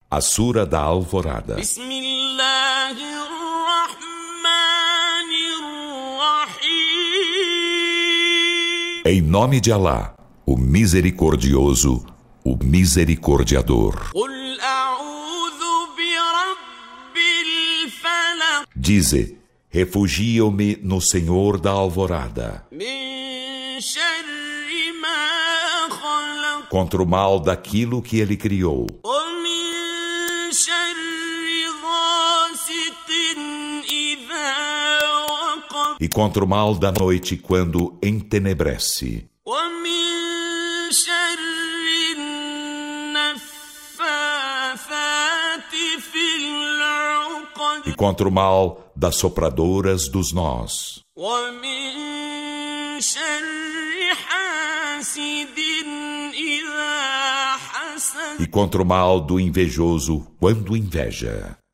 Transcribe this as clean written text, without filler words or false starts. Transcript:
A Sura da Alvorada. Em nome de Alá, o Misericordioso, o Misericordiador. Dize: refugio-me no Senhor da Alvorada, contra o mal daquilo que Ele criou, e contra o mal da noite quando entenebrece, e contra o mal das sopradoras dos nós, e contra o mal do invejoso quando inveja.